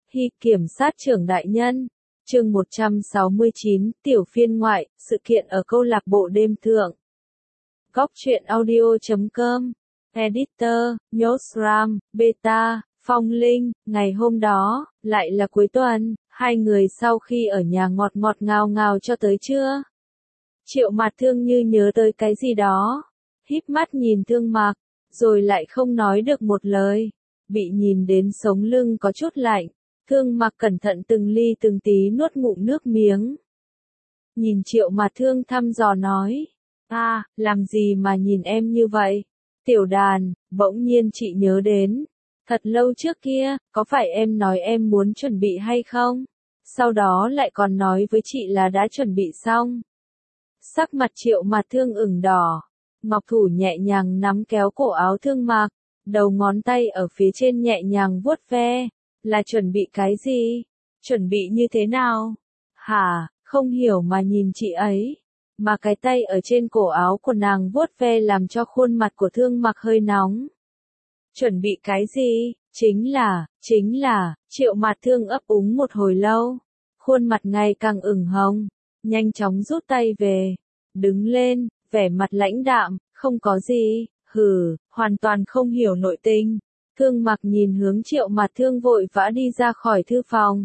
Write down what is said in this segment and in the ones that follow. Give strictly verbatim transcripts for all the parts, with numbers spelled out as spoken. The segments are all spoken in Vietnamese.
Hy kiểm sát trưởng đại nhân. Chương một trăm sáu mươi chín, tiểu phiên ngoại, sự kiện ở câu lạc bộ đêm thượng. Góc truyện audio chấm com. Editor, Nhosram, Beta, Phong Linh. Ngày hôm đó, lại là cuối tuần, hai người sau khi ở nhà ngọt ngọt ngào ngào cho tới trưa. Triệu Mạt Thương như nhớ tới cái gì đó, híp mắt nhìn Thương Mạc, rồi lại không nói được một lời. Bị nhìn đến sống lưng có chút lạnh, Thương Mạc cẩn thận từng ly từng tí nuốt ngụm nước miếng. Nhìn Triệu Mạt Thương thăm dò nói, à, làm gì mà nhìn em như vậy? Tiểu đàn, bỗng nhiên chị nhớ đến, thật lâu trước kia, có phải em nói em muốn chuẩn bị hay không? Sau đó lại còn nói với chị là đã chuẩn bị xong. Sắc mặt Triệu Mạt Thương ửng đỏ, ngọc thủ nhẹ nhàng nắm kéo cổ áo Thương Mạc, đầu ngón tay ở phía trên nhẹ nhàng vuốt ve. Là chuẩn bị cái gì? Chuẩn bị như thế nào? Hả, không hiểu mà nhìn chị ấy. Mà cái tay ở trên cổ áo của nàng vuốt ve làm cho khuôn mặt của Thương Mạc hơi nóng. Chuẩn bị cái gì? Chính là, chính là, Triệu Mạt Thương ấp úng một hồi lâu. Khuôn mặt ngày càng ửng hồng, nhanh chóng rút tay về. Đứng lên, vẻ mặt lãnh đạm, không có gì, hừ, hoàn toàn không hiểu nội tình. Thương Mạc nhìn hướng Triệu Mạt Thương vội vã đi ra khỏi thư phòng.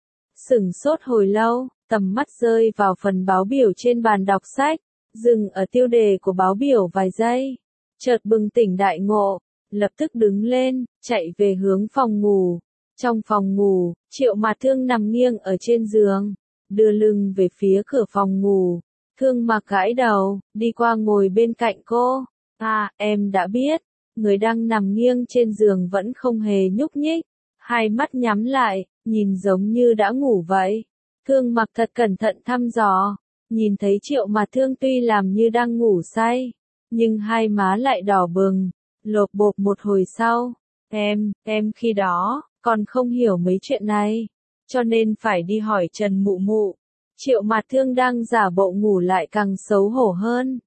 Sửng sốt hồi lâu, tầm mắt rơi vào phần báo biểu trên bàn đọc sách, dừng ở tiêu đề của báo biểu vài giây. Chợt bừng tỉnh đại ngộ, lập tức đứng lên, chạy về hướng phòng ngủ. Trong phòng ngủ, Triệu Mạt Thương nằm nghiêng ở trên giường, đưa lưng về phía cửa phòng ngủ. Thương Mạc gãi đầu, đi qua ngồi bên cạnh cô. À, em đã biết. Người đang nằm nghiêng trên giường vẫn không hề nhúc nhích, hai mắt nhắm lại, nhìn giống như đã ngủ vậy. Thương Mạc thật cẩn thận thăm dò, nhìn thấy Triệu Mạt Thương tuy làm như đang ngủ say, nhưng hai má lại đỏ bừng, lộp bộp một hồi sau. Em, em khi đó, còn không hiểu mấy chuyện này, cho nên phải đi hỏi Trần Mụ Mụ. Triệu Mạt Thương đang giả bộ ngủ lại càng xấu hổ hơn.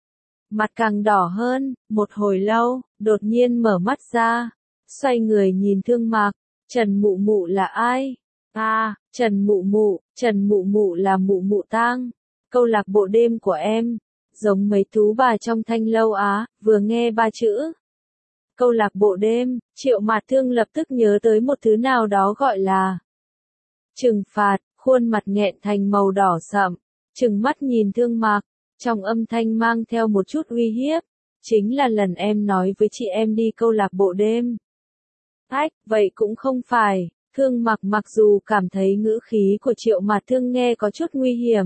Mặt càng đỏ hơn, một hồi lâu, đột nhiên mở mắt ra, xoay người nhìn Thương Mạc. Trần Mụ Mụ là ai? À, Trần Mụ Mụ, Trần Mụ Mụ là Mụ Mụ Tang, câu lạc bộ đêm của em, giống mấy tú bà trong Thanh Lâu Á. Vừa nghe ba chữ câu lạc bộ đêm, Triệu Mạt Thương lập tức nhớ tới một thứ nào đó gọi là trừng phạt, khuôn mặt nghẹn thành màu đỏ sậm, trừng mắt nhìn Thương Mạc. Trong âm thanh mang theo một chút uy hiếp, chính là lần em nói với chị em đi câu lạc bộ đêm. Ách, vậy cũng không phải. Thương Mạc mặc dù cảm thấy ngữ khí của Triệu Mạt Thương nghe có chút nguy hiểm,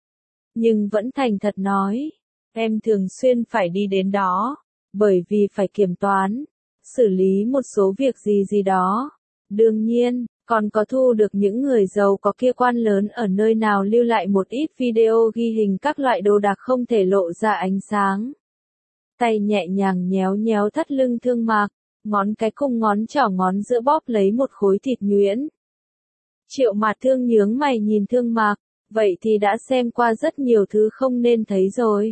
nhưng vẫn thành thật nói, em thường xuyên phải đi đến đó, bởi vì phải kiểm toán, xử lý một số việc gì gì đó. Đương nhiên, còn có thu được những người giàu có kia quan lớn ở nơi nào lưu lại một ít video ghi hình các loại đồ đạc không thể lộ ra ánh sáng. Tay nhẹ nhàng nhéo nhéo thắt lưng Thương Mạc, ngón cái cùng ngón trỏ ngón giữa bóp lấy một khối thịt nhuyễn. Triệu Mạt Thương nhướng mày nhìn Thương Mạc, vậy thì đã xem qua rất nhiều thứ không nên thấy rồi.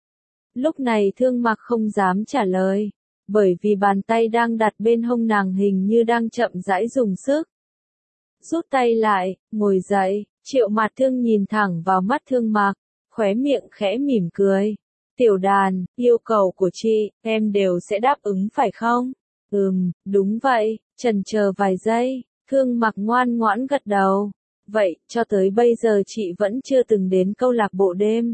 Lúc này Thương Mạc không dám trả lời, bởi vì bàn tay đang đặt bên hông nàng hình như đang chậm rãi dùng sức. Rút tay lại, ngồi dậy, Triệu Mạt Thương nhìn thẳng vào mắt Thương Mạc, khóe miệng khẽ mỉm cười. Tiểu đàn, yêu cầu của chị, em đều sẽ đáp ứng phải không? Ừm, đúng vậy. Chần chờ vài giây, Thương Mạc ngoan ngoãn gật đầu. Vậy, cho tới bây giờ chị vẫn chưa từng đến câu lạc bộ đêm.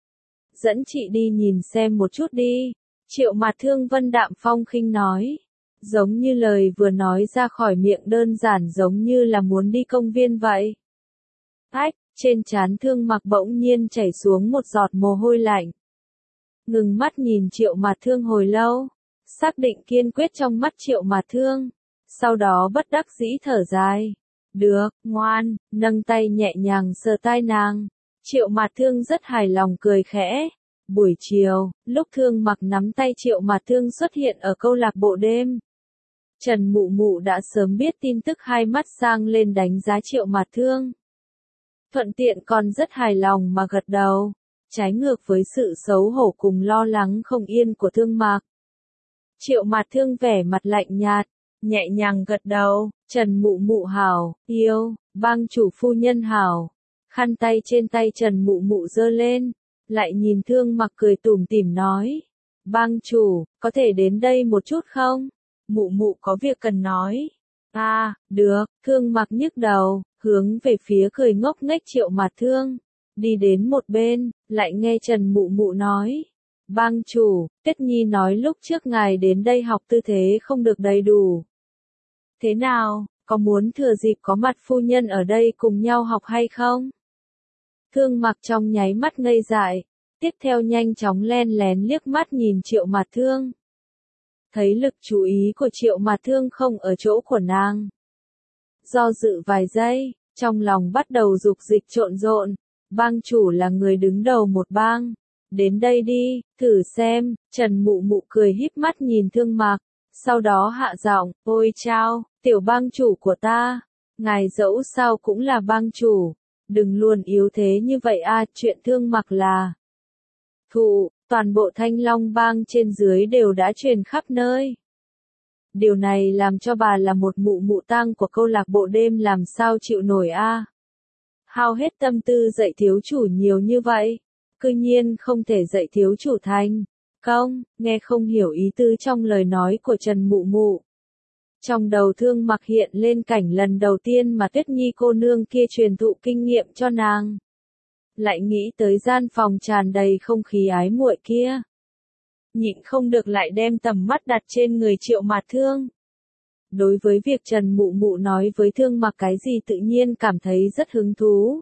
Dẫn chị đi nhìn xem một chút đi. Triệu Mạt Thương vân đạm phong khinh nói. Giống như lời vừa nói ra khỏi miệng đơn giản giống như là muốn đi công viên vậy. Ách, trên trán Thương Mạc bỗng nhiên chảy xuống một giọt mồ hôi lạnh. Ngừng mắt nhìn Triệu Mạt Thương hồi lâu, xác định kiên quyết trong mắt Triệu Mạt Thương, sau đó bất đắc dĩ thở dài. Được, ngoan, nâng tay nhẹ nhàng sờ tai nàng. Triệu Mạt Thương rất hài lòng cười khẽ. Buổi chiều, lúc Thương Mạc nắm tay Triệu Mạt Thương xuất hiện ở câu lạc bộ đêm, Trần Mụ Mụ đã sớm biết tin tức, hai mắt sang lên đánh giá Triệu Mạt Thương. Thuận tiện còn rất hài lòng mà gật đầu, trái ngược với sự xấu hổ cùng lo lắng không yên của Thương Mạc. Triệu Mạt Thương vẻ mặt lạnh nhạt, nhẹ nhàng gật đầu, Trần Mụ Mụ hảo, yêu, bang chủ phu nhân hảo. Khăn tay trên tay Trần Mụ Mụ giơ lên, lại nhìn Thương Mặc cười tủm tỉm nói. Bang chủ, có thể đến đây một chút không? Mụ Mụ có việc cần nói. À, được, Thương Mặc nhức đầu, hướng về phía cười ngốc nghếch Triệu Mạt Thương. Đi đến một bên, lại nghe Trần Mụ Mụ nói. Bang chủ, Tuyết Nhi nói lúc trước ngài đến đây học tư thế không được đầy đủ. Thế nào, có muốn thừa dịp có mặt phu nhân ở đây cùng nhau học hay không? Thương Mặc trong nháy mắt ngây dại, tiếp theo nhanh chóng len lén liếc mắt nhìn Triệu Mạt Thương. Thấy lực chú ý của Triệu Mạt Thương không ở chỗ của nàng. Do dự vài giây, trong lòng bắt đầu dục dịch trộn rộn, bang chủ là người đứng đầu một bang. Đến đây đi, thử xem, Trần Mụ Mụ cười híp mắt nhìn Thương Mặc, sau đó hạ giọng, ôi chao, tiểu bang chủ của ta, ngài dẫu sao cũng là bang chủ, đừng luôn yếu thế như vậy a. Chuyện Thương Mặc là thụ, toàn bộ Thanh Long bang trên dưới đều đã truyền khắp nơi. Điều này làm cho bà là một mụ mụ tang của câu lạc bộ đêm làm sao chịu nổi a. Hao hết tâm tư dạy thiếu chủ nhiều như vậy, cư nhiên không thể dạy thiếu chủ thành công, nghe không hiểu ý tứ trong lời nói của Trần Mụ Mụ. Trong đầu Thương Mặc hiện lên cảnh lần đầu tiên mà Tuyết Nhi cô nương kia truyền thụ kinh nghiệm cho nàng. Lại nghĩ tới gian phòng tràn đầy không khí ái muội kia. Nhịn không được lại đem tầm mắt đặt trên người Triệu Mạt Thương. Đối với việc Trần Mụ Mụ nói với Thương Mặc cái gì tự nhiên cảm thấy rất hứng thú.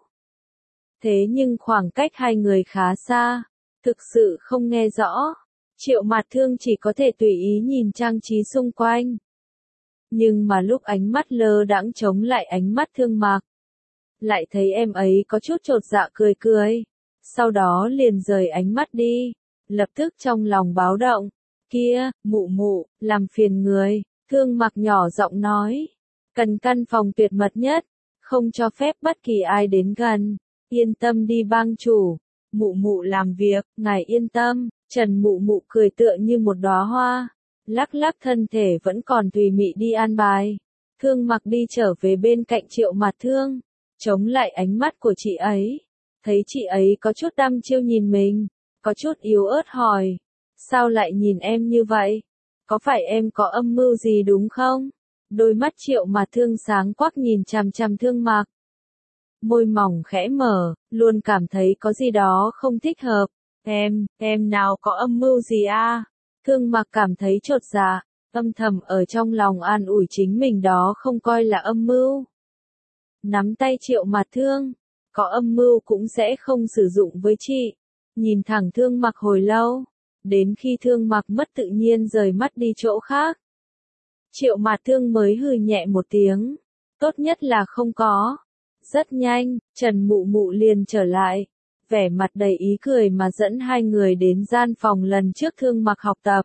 Thế nhưng khoảng cách hai người khá xa, thực sự không nghe rõ. Triệu Mạt Thương chỉ có thể tùy ý nhìn trang trí xung quanh. Nhưng mà lúc ánh mắt lơ đãng chống lại ánh mắt Thương Mặc, lại thấy em ấy có chút chột dạ cười cười, sau đó liền rời ánh mắt đi, lập tức trong lòng báo động. Kia, Mụ Mụ, làm phiền người, Thương Mặc nhỏ giọng nói. Cần căn phòng tuyệt mật nhất, không cho phép bất kỳ ai đến gần. Yên tâm đi bang chủ, Mụ Mụ làm việc, ngài yên tâm. Trần Mụ Mụ cười tựa như một đóa hoa, lắc lắc thân thể vẫn còn tùy mị đi an bài. Thương Mặc đi trở về bên cạnh Triệu Mạt Thương, chống lại ánh mắt của chị ấy. Thấy chị ấy có chút đăm chiêu nhìn mình, có chút yếu ớt hỏi. Sao lại nhìn em như vậy? Có phải em có âm mưu gì đúng không? Đôi mắt Triệu Mạt Thương sáng quắc nhìn chằm chằm Thương Mặc. Môi mỏng khẽ mở, luôn cảm thấy có gì đó không thích hợp. Em, em nào có âm mưu gì a? Thương Mặc cảm thấy chột dạ, âm thầm ở trong lòng an ủi chính mình đó không coi là âm mưu. Nắm tay Triệu Mạt Thương, có âm mưu cũng sẽ không sử dụng với chị. Nhìn thẳng Thương Mặc hồi lâu, đến khi Thương Mặc mất tự nhiên rời mắt đi chỗ khác. Triệu Mạt Thương mới hừ nhẹ một tiếng, tốt nhất là không có. Rất nhanh, Trần Mụ Mụ liền trở lại, vẻ mặt đầy ý cười mà dẫn hai người đến gian phòng lần trước Thương Mặc học tập.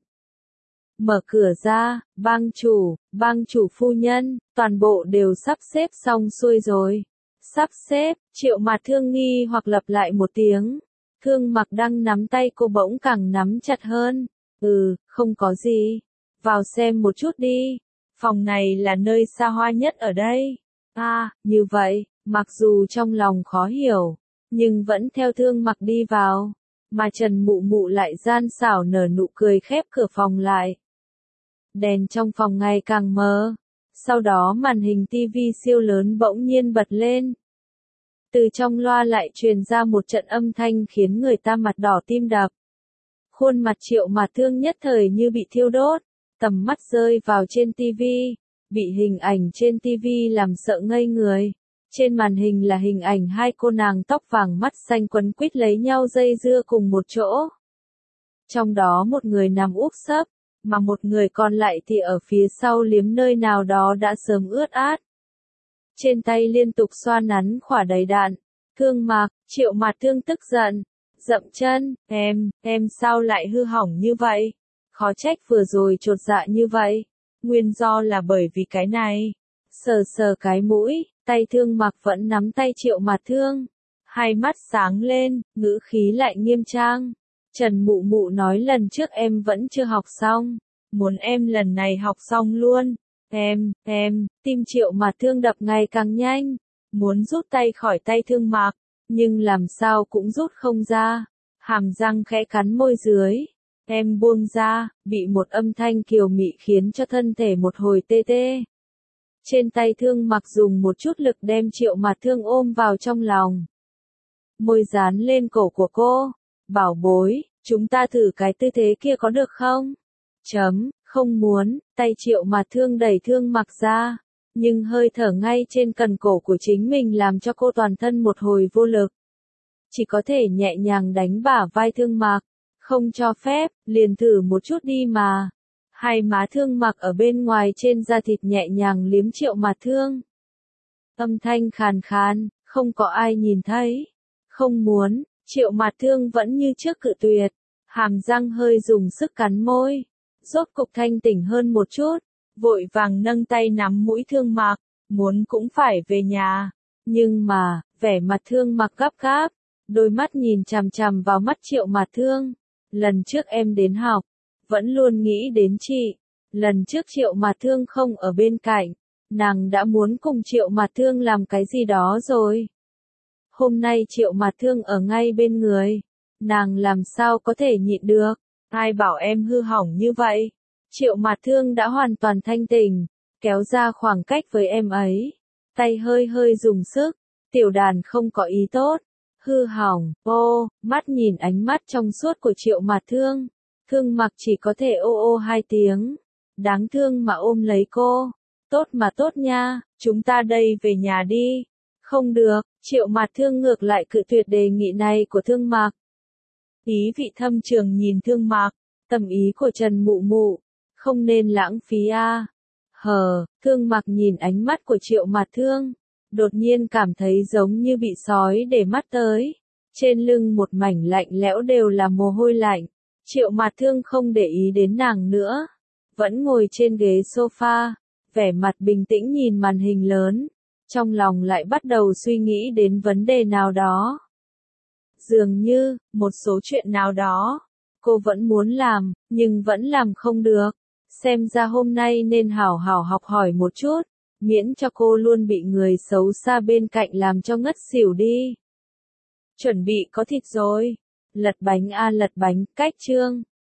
Mở cửa ra, bang chủ, bang chủ phu nhân, toàn bộ đều sắp xếp xong xuôi rồi. Sắp xếp, Triệu Mạt Thương nghi hoặc lặp lại một tiếng. Thương Mặc đang nắm tay cô bỗng càng nắm chặt hơn. Ừ, không có gì. Vào xem một chút đi. Phòng này là nơi xa hoa nhất ở đây. À, như vậy, mặc dù trong lòng khó hiểu, nhưng vẫn theo Thương Mặc đi vào. Mà Trần Mụ Mụ lại gian xảo nở nụ cười khép cửa phòng lại. Đèn trong phòng ngày càng mờ. Sau đó màn hình tivi siêu lớn bỗng nhiên bật lên. Từ trong loa lại truyền ra một trận âm thanh khiến người ta mặt đỏ tim đập. Khuôn mặt Triệu Mạt Thương nhất thời như bị thiêu đốt, tầm mắt rơi vào trên tivi, bị hình ảnh trên tivi làm sợ ngây người. Trên màn hình là hình ảnh hai cô nàng tóc vàng mắt xanh quấn quýt lấy nhau dây dưa cùng một chỗ. Trong đó một người nằm úp sấp, mà một người còn lại thì ở phía sau liếm nơi nào đó đã sớm ướt át. Trên tay liên tục xoa nắn khỏa đầy đạn. Thương Mặc, Triệu Mạt Thương tức giận, dậm chân, em, em sao lại hư hỏng như vậy? Khó trách vừa rồi chột dạ như vậy. Nguyên do là bởi vì cái này. Sờ sờ cái mũi, tay Thương Mặc vẫn nắm tay Triệu Mạt Thương. Hai mắt sáng lên, ngữ khí lại nghiêm trang. Trần Mụ Mụ nói lần trước em vẫn chưa học xong. Muốn em lần này học xong luôn. Em, em, tim Triệu Mạt Thương đập ngày càng nhanh, muốn rút tay khỏi tay Thương Mạc, nhưng làm sao cũng rút không ra, hàm răng khẽ cắn môi dưới. Em buông ra, bị một âm thanh kiều mị khiến cho thân thể một hồi tê tê. Trên tay Thương Mạc dùng một chút lực đem Triệu Mạt Thương ôm vào trong lòng. Môi dán lên cổ của cô. Bảo bối, chúng ta thử cái tư thế kia có được không? Chấm, không muốn, tay Triệu Mạt Thương đẩy Thương Mạc ra. Nhưng hơi thở ngay trên cần cổ của chính mình làm cho cô toàn thân một hồi vô lực. Chỉ có thể nhẹ nhàng đánh bả vai Thương Mạc. Không cho phép, liền thử một chút đi mà. Hai má Thương Mạc ở bên ngoài trên da thịt nhẹ nhàng liếm Triệu Mạt Thương. Âm thanh khàn khàn, không có ai nhìn thấy. Không muốn, Triệu Mạt Thương vẫn như trước cự tuyệt. Hàm răng hơi dùng sức cắn môi. Rốt cục thanh tỉnh hơn một chút. Vội vàng nâng tay nắm mũi Thương Mạc. Muốn cũng phải về nhà. Nhưng mà, vẻ mặt Thương Mạc gấp gáp. Đôi mắt nhìn chằm chằm vào mắt Triệu Mạt Thương. Lần trước em đến học, vẫn luôn nghĩ đến chị. Lần trước Triệu Mạt Thương không ở bên cạnh, nàng đã muốn cùng Triệu Mạt Thương làm cái gì đó rồi. Hôm nay Triệu Mạt Thương ở ngay bên người, nàng làm sao có thể nhịn được, ai bảo em hư hỏng như vậy. Triệu Mạt Thương đã hoàn toàn thanh tỉnh, kéo ra khoảng cách với em ấy, tay hơi hơi dùng sức, tiểu đàn không có ý tốt. Hư hỏng, ô, mắt nhìn ánh mắt trong suốt của Triệu Mạt Thương. Thương Mạc chỉ có thể ô ô hai tiếng. Đáng thương mà ôm lấy cô. Tốt mà tốt nha, chúng ta đây về nhà đi. Không được, Triệu Mạt Thương ngược lại cự tuyệt đề nghị này của Thương Mạc. Ý vị thâm trường nhìn Thương Mạc, tâm ý của Trần Mụ Mụ. Không nên lãng phí a. À. Hờ, Thương Mạc nhìn ánh mắt của Triệu Mạt Thương. Đột nhiên cảm thấy giống như bị sói để mắt tới. Trên lưng một mảnh lạnh lẽo đều là mồ hôi lạnh. Triệu Mạt Thương không để ý đến nàng nữa. Vẫn ngồi trên ghế sofa, vẻ mặt bình tĩnh nhìn màn hình lớn. Trong lòng lại bắt đầu suy nghĩ đến vấn đề nào đó. Dường như, một số chuyện nào đó, cô vẫn muốn làm, nhưng vẫn làm không được. Xem ra hôm nay nên hảo hảo học hỏi một chút. Miễn cho cô luôn bị người xấu xa bên cạnh làm cho ngất xỉu đi. Chuẩn bị có thịt rồi. Lật bánh a lật bánh, cách chương.